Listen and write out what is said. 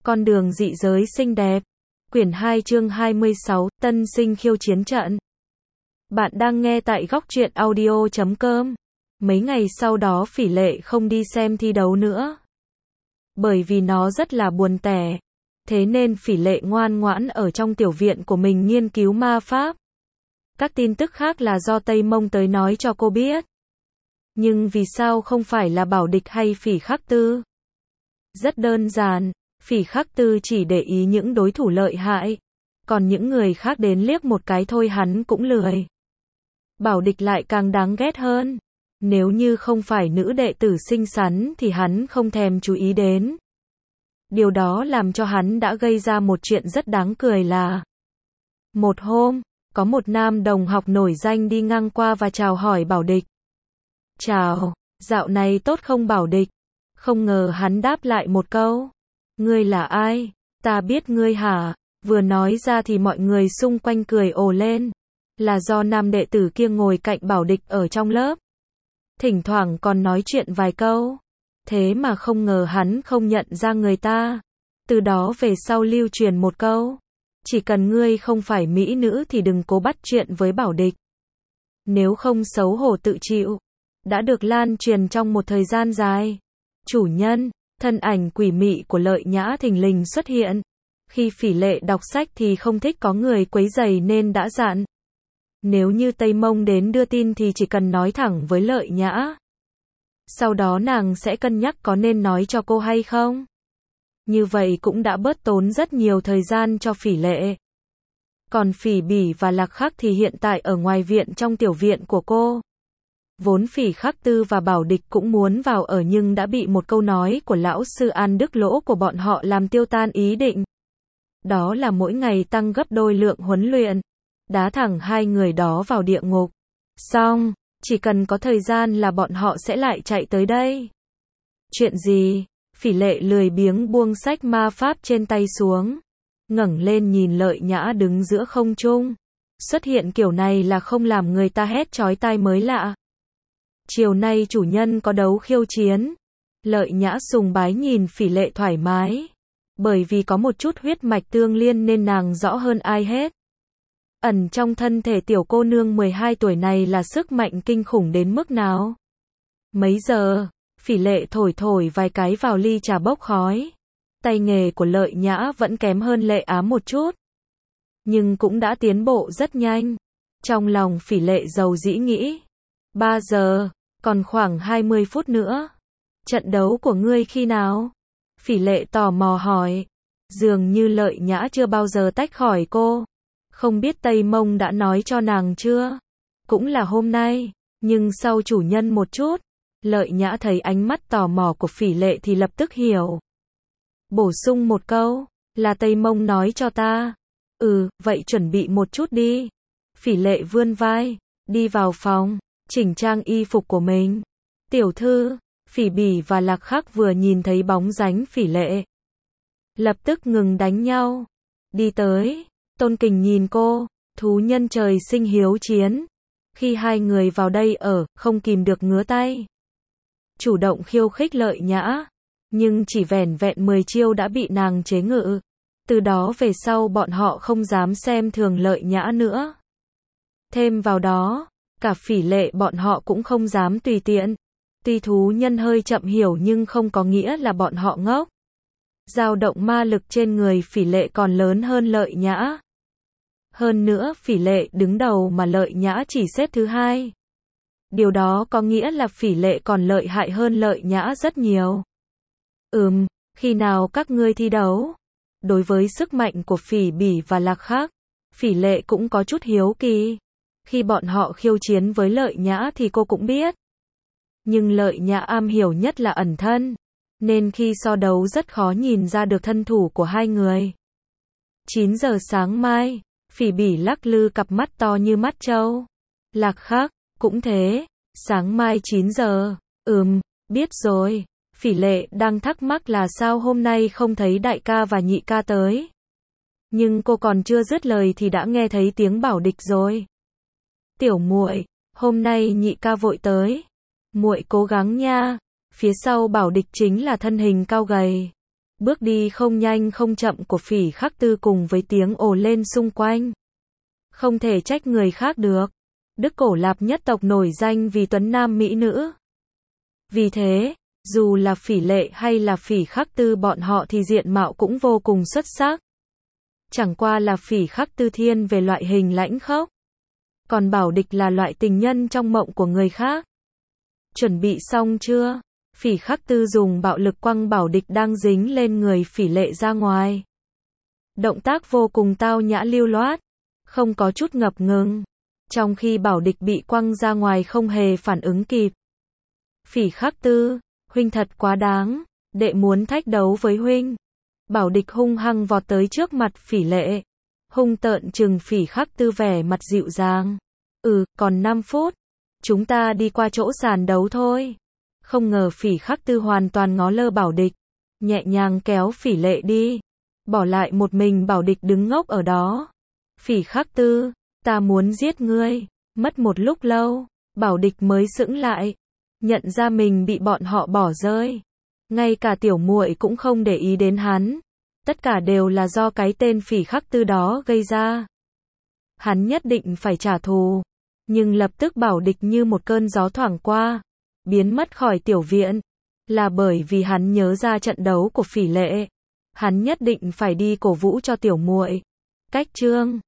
Con đường dị giới xinh đẹp. Quyển 2 chương 26, Tân sinh khiêu chiến trận. Bạn đang nghe tại góc truyện audio.com. Mấy ngày sau đó Phỉ Lệ không đi xem thi đấu nữa. Bởi vì nó rất là buồn tẻ. Thế nên Phỉ Lệ ngoan ngoãn ở trong tiểu viện của mình nghiên cứu ma pháp. Các tin tức khác là do Tây Mông tới nói cho cô biết. Nhưng vì sao không phải là Bảo Địch hay Phỉ Khắc Tư? Rất đơn giản. Phỉ Khắc Tư chỉ để ý những đối thủ lợi hại, còn những người khác đến liếc một cái thôi hắn cũng lười. Bảo Địch lại càng đáng ghét hơn. Nếu như không phải nữ đệ tử xinh xắn thì hắn không thèm chú ý đến. Điều đó làm cho hắn đã gây ra một chuyện rất đáng cười là một hôm, có một nam đồng học nổi danh đi ngang qua và chào hỏi Bảo Địch. Chào, dạo này tốt không Bảo Địch? Không ngờ hắn đáp lại một câu. Ngươi là ai? Ta biết ngươi hả? Vừa nói ra thì mọi người xung quanh cười ồ lên. Là do nam đệ tử kia ngồi cạnh Bảo Địch ở trong lớp. Thỉnh thoảng còn nói chuyện vài câu. Thế mà không ngờ hắn không nhận ra người ta. Từ đó về sau lưu truyền một câu. Chỉ cần ngươi không phải mỹ nữ thì đừng cố bắt chuyện với Bảo Địch. Nếu không xấu hổ tự chịu. Đã được lan truyền trong một thời gian dài. Chủ nhân. Thân ảnh quỷ mị của Lợi Nhã thình lình xuất hiện. Khi Phỉ Lệ đọc sách thì không thích có người quấy rầy nên đã dặn. Nếu như Tây Mông đến đưa tin thì chỉ cần nói thẳng với Lợi Nhã. Sau đó nàng sẽ cân nhắc có nên nói cho cô hay không. Như vậy cũng đã bớt tốn rất nhiều thời gian cho Phỉ Lệ. Còn Phỉ Bỉ và Lạc Khắc thì hiện tại ở ngoài viện trong tiểu viện của cô. Vốn Phỉ Khắc Tư và Bảo Địch cũng muốn vào ở nhưng đã bị một câu nói của lão sư An Đức Lỗ của bọn họ làm tiêu tan ý định. Đó là mỗi ngày tăng gấp đôi lượng huấn luyện. Đá thẳng hai người đó vào địa ngục. Xong, chỉ cần có thời gian là bọn họ sẽ lại chạy tới đây. Chuyện gì? Phỉ Lệ lười biếng buông sách ma pháp trên tay xuống. Ngẩng lên nhìn Lợi Nhã đứng giữa không trung. Xuất hiện kiểu này là không làm người ta hét chói tai mới lạ. Chiều nay chủ nhân có đấu khiêu chiến. Lợi Nhã sùng bái nhìn Phỉ Lệ thoải mái. Bởi vì có một chút huyết mạch tương liên nên nàng rõ hơn ai hết. Ẩn trong thân thể tiểu cô nương 12 tuổi này là sức mạnh kinh khủng đến mức nào. Mấy giờ, Phỉ Lệ thổi thổi vài cái vào ly trà bốc khói. Tay nghề của Lợi Nhã vẫn kém hơn Lệ Á một chút. Nhưng cũng đã tiến bộ rất nhanh. Trong lòng Phỉ Lệ giàu dĩ nghĩ. 3 giờ, còn khoảng 20 phút nữa. Trận đấu của ngươi khi nào? Phỉ Lệ tò mò hỏi. Dường như Lợi Nhã chưa bao giờ tách khỏi cô. Không biết Tây Mông đã nói cho nàng chưa? Cũng là hôm nay, nhưng sau chủ nhân một chút. Lợi Nhã thấy ánh mắt tò mò của Phỉ Lệ thì lập tức hiểu. Bổ sung một câu, là Tây Mông nói cho ta. Vậy chuẩn bị một chút đi. Phỉ Lệ vươn vai, đi vào phòng, chỉnh trang y phục của mình. Tiểu thư, Phỉ Bỉ và Lạc Khắc vừa nhìn thấy bóng dáng Phỉ Lệ. Lập tức ngừng đánh nhau. Đi tới, tôn kính nhìn cô, thú nhân trời sinh hiếu chiến. Khi hai người vào đây không kìm được ngứa tay. Chủ động khiêu khích Lợi Nhã. Nhưng chỉ vẻn vẹn 10 chiêu đã bị nàng chế ngự. Từ đó về sau bọn họ không dám xem thường Lợi Nhã nữa. Thêm vào đó, cả Phỉ Lệ bọn họ cũng không dám tùy tiện. Tuy thú nhân hơi chậm hiểu nhưng không có nghĩa là bọn họ ngốc. Dao động ma lực trên người Phỉ Lệ còn lớn hơn Lợi Nhã. Hơn nữa Phỉ Lệ đứng đầu mà Lợi Nhã chỉ xếp thứ 2. Điều đó có nghĩa là Phỉ Lệ còn lợi hại hơn Lợi Nhã rất nhiều. Khi nào các ngươi thi đấu? Đối với sức mạnh của Phỉ Bỉ và Lạc Khắc, Phỉ Lệ cũng có chút hiếu kỳ. Khi bọn họ khiêu chiến với Lợi Nhã thì cô cũng biết. Nhưng Lợi Nhã am hiểu nhất là ẩn thân. Nên khi so đấu rất khó nhìn ra được thân thủ của hai người. 9 giờ sáng mai, Phỉ Bỉ lắc lư cặp mắt to như mắt trâu. Lạc Khắc, cũng thế, sáng mai 9 giờ, biết rồi. Phỉ Lệ đang thắc mắc là sao hôm nay không thấy đại ca và nhị ca tới. Nhưng cô còn chưa dứt lời thì đã nghe thấy tiếng Bảo Địch rồi. Tiểu muội, hôm nay nhị ca vội tới. Muội cố gắng nha. Phía sau Bảo Địch chính là thân hình cao gầy. Bước đi không nhanh không chậm của Phỉ Khắc Tư cùng với tiếng ồ lên xung quanh. Không thể trách người khác được. Đức Cổ Lạp nhất tộc nổi danh vì tuấn nam mỹ nữ. Vì thế, dù là Phỉ Lệ hay là Phỉ Khắc Tư bọn họ thì diện mạo cũng vô cùng xuất sắc. Chẳng qua là Phỉ Khắc Tư thiên về loại hình lãnh khốc. Còn Bảo Địch là loại tình nhân trong mộng của người khác. Chuẩn bị xong chưa? Phỉ Khắc Tư dùng bạo lực quăng Bảo Địch đang dính lên người Phỉ Lệ ra ngoài. Động tác vô cùng tao nhã lưu loát, không có chút ngập ngừng. Trong khi Bảo Địch bị quăng ra ngoài không hề phản ứng kịp. Phỉ Khắc Tư, huynh thật quá đáng, đệ muốn thách đấu với huynh. Bảo Địch hung hăng vọt tới trước mặt Phỉ Lệ. Hung tợn trừng Phỉ Khắc Tư vẻ mặt dịu dàng. Còn 5 phút. Chúng ta đi qua chỗ sàn đấu thôi. Không ngờ Phỉ Khắc Tư hoàn toàn ngó lơ Bảo Địch. Nhẹ nhàng kéo Phỉ Lệ đi. Bỏ lại một mình Bảo Địch đứng ngốc ở đó. Phỉ Khắc Tư, ta muốn giết ngươi. Mất một lúc lâu, Bảo Địch mới sững lại. Nhận ra mình bị bọn họ bỏ rơi. Ngay cả tiểu muội cũng không để ý đến hắn. Tất cả đều là do cái tên Phỉ Khắc Tư đó gây ra. Hắn nhất định phải trả thù. Nhưng lập tức Bảo Địch như một cơn gió thoảng qua. Biến mất khỏi tiểu viện. Là bởi vì hắn nhớ ra trận đấu của Phỉ Lệ. Hắn nhất định phải đi cổ vũ cho tiểu muội. Cách chương